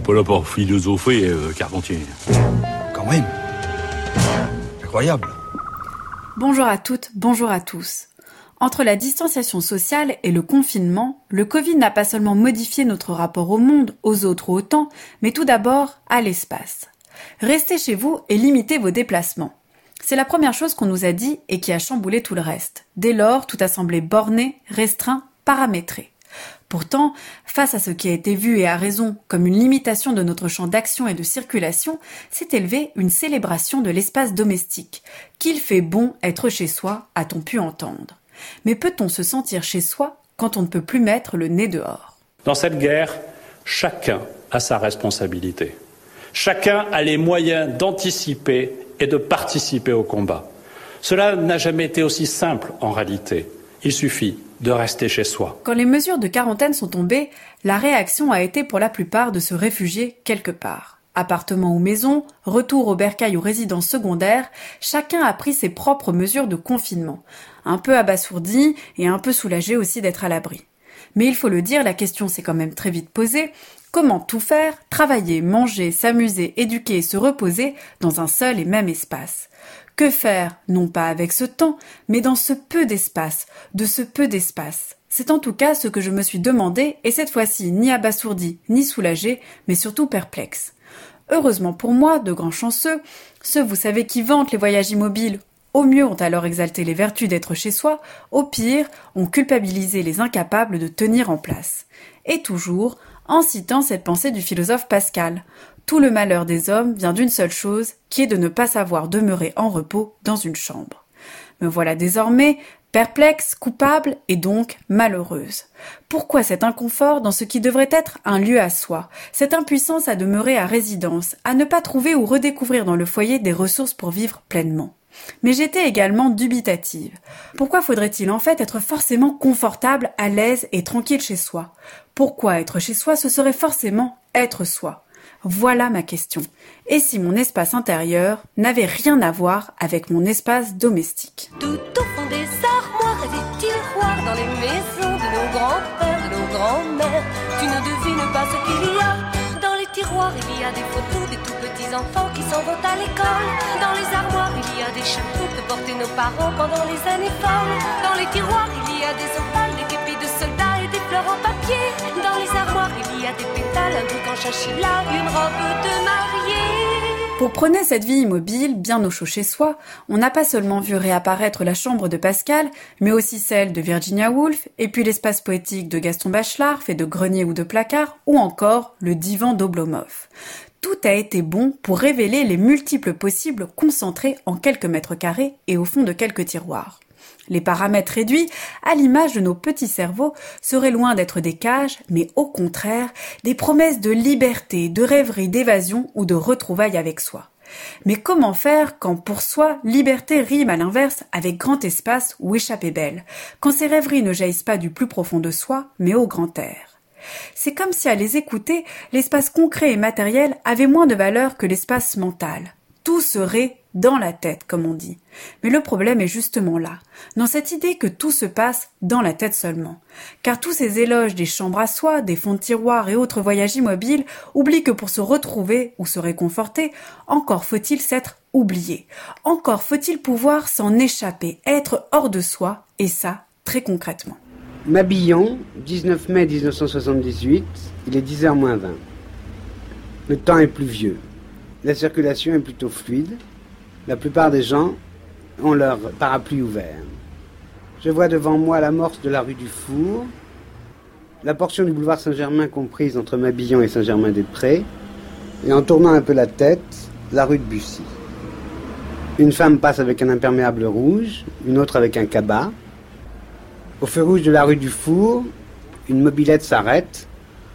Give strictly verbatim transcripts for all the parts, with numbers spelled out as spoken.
pas là pour philosopher, euh, Carpentier. Quand même. Incroyable. Bonjour à toutes, bonjour à tous. Entre la distanciation sociale et le confinement, le Covid n'a pas seulement modifié notre rapport au monde, aux autres ou au temps, mais tout d'abord à l'espace. Restez chez vous et limitez vos déplacements. C'est la première chose qu'on nous a dit et qui a chamboulé tout le reste. Dès lors, tout a semblé borné, restreint, paramétré. Pourtant, face à ce qui a été vu et à raison comme une limitation de notre champ d'action et de circulation, s'est élevée une célébration de l'espace domestique. Qu'il fait bon être chez soi, a-t-on pu entendre. Mais peut-on se sentir chez soi quand on ne peut plus mettre le nez dehors ? Dans cette guerre, chacun a sa responsabilité. Chacun a les moyens d'anticiper et de participer au combat. Cela n'a jamais été aussi simple en réalité. Il suffit de rester chez soi. Quand les mesures de quarantaine sont tombées, la réaction a été pour la plupart de se réfugier quelque part. Appartement ou maison, retour au bercail ou résidence secondaire, chacun a pris ses propres mesures de confinement. Un peu abasourdi et un peu soulagé aussi d'être à l'abri. Mais il faut le dire, la question s'est quand même très vite posée. Comment tout faire, travailler, manger, s'amuser, éduquer et se reposer dans un seul et même espace ? Que faire, non pas avec ce temps, mais dans ce peu d'espace, de ce peu d'espace ? C'est en tout cas ce que je me suis demandé, et cette fois-ci ni abasourdi, ni soulagé, mais surtout perplexe. Heureusement pour moi, de grands chanceux, ceux vous savez qui vantent les voyages immobiles, au mieux ont alors exalté les vertus d'être chez soi, au pire ont culpabilisé les incapables de tenir en place. Et toujours, en citant cette pensée du philosophe Pascal, tout le malheur des hommes vient d'une seule chose, qui est de ne pas savoir demeurer en repos dans une chambre. Me voilà désormais perplexe, coupable et donc malheureuse. Pourquoi cet inconfort dans ce qui devrait être un lieu à soi, cette impuissance à demeurer à résidence, à ne pas trouver ou redécouvrir dans le foyer des ressources pour vivre pleinement ? Mais j'étais également dubitative. Pourquoi faudrait-il en fait être forcément confortable, à l'aise et tranquille chez soi ? Pourquoi être chez soi, ce serait forcément être soi ? Voilà ma question. Et si mon espace intérieur n'avait rien à voir avec mon espace domestique ? Tout au fond des armoires et des tiroirs, dans les maisons de nos grands-pères, de nos grands-mères, tu ne devines pas ce qu'il y a. Dans les tiroirs, il y a des photos des tout petits enfants qui s'en vont à l'école. Dans les armoires, il y a des chapeaux que portaient nos parents pendant les années folles. Dans les tiroirs, il y a des opales, des képis de soldats et des fleurs en papier. Dans les armoires, il y a des pétales, un truc en chachila, une robe de mariée. Pour prôner cette vie immobile, bien au chaud chez soi, on n'a pas seulement vu réapparaître la chambre de Pascal, mais aussi celle de Virginia Woolf, et puis l'espace poétique de Gaston Bachelard, fait de greniers ou de placards, ou encore le divan d'Oblomov. Tout a été bon pour révéler les multiples possibles concentrés en quelques mètres carrés et au fond de quelques tiroirs. Les paramètres réduits, à l'image de nos petits cerveaux, seraient loin d'être des cages, mais au contraire, des promesses de liberté, de rêverie, d'évasion ou de retrouvailles avec soi. Mais comment faire quand pour soi, liberté rime à l'inverse avec grand espace ou échappée belle, quand ces rêveries ne jaillissent pas du plus profond de soi, mais au grand air ? C'est comme si à les écouter, l'espace concret et matériel avait moins de valeur que l'espace mental. Tout serait dans la tête, comme on dit. Mais le problème est justement là, dans cette idée que tout se passe dans la tête seulement. Car tous ces éloges des chambres à soi, des fonds de tiroirs et autres voyages immobiles oublient que pour se retrouver ou se réconforter, encore faut-il s'être oublié. Encore faut-il pouvoir s'en échapper, être hors de soi, et ça, très concrètement. Mabillon, dix-neuf mai mille neuf cent soixante-dix-huit, il est dix heures moins vingt. Le temps est pluvieux. La circulation est plutôt fluide. La plupart des gens ont leur parapluie ouvert. Je vois devant moi l'amorce de la rue du Four, la portion du boulevard Saint-Germain comprise entre Mabillon et Saint-Germain-des-Prés, et en tournant un peu la tête, la rue de Bussy. Une femme passe avec un imperméable rouge, une autre avec un cabas. Au feu rouge de la rue du Four, une mobilette s'arrête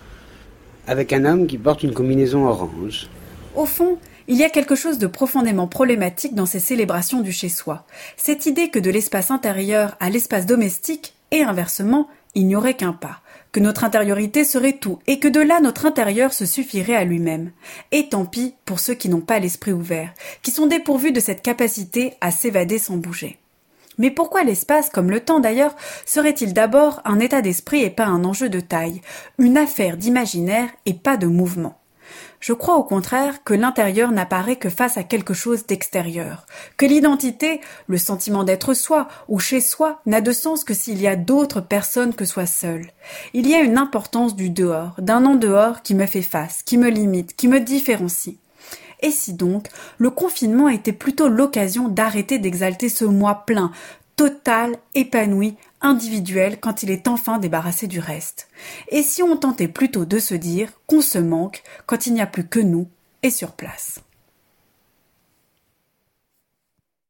avec un homme qui porte une combinaison orange. Au fond, il y a quelque chose de profondément problématique dans ces célébrations du chez-soi. Cette idée que de l'espace intérieur à l'espace domestique, et inversement, il n'y aurait qu'un pas. Que notre intériorité serait tout, et que de là notre intérieur se suffirait à lui-même. Et tant pis pour ceux qui n'ont pas l'esprit ouvert, qui sont dépourvus de cette capacité à s'évader sans bouger. Mais pourquoi l'espace, comme le temps d'ailleurs, serait-il d'abord un état d'esprit et pas un enjeu de taille, une affaire d'imaginaire et pas de mouvement ? Je crois au contraire que l'intérieur n'apparaît que face à quelque chose d'extérieur, que l'identité, le sentiment d'être soi ou chez soi n'a de sens que s'il y a d'autres personnes que soi seul. Il y a une importance du dehors, d'un en-dehors qui me fait face, qui me limite, qui me différencie. Et si donc, le confinement était plutôt l'occasion d'arrêter d'exalter ce moi plein, total, épanoui, individuel quand il est enfin débarrassé du reste. Et si on tentait plutôt de se dire qu'on se manque quand il n'y a plus que nous et sur place.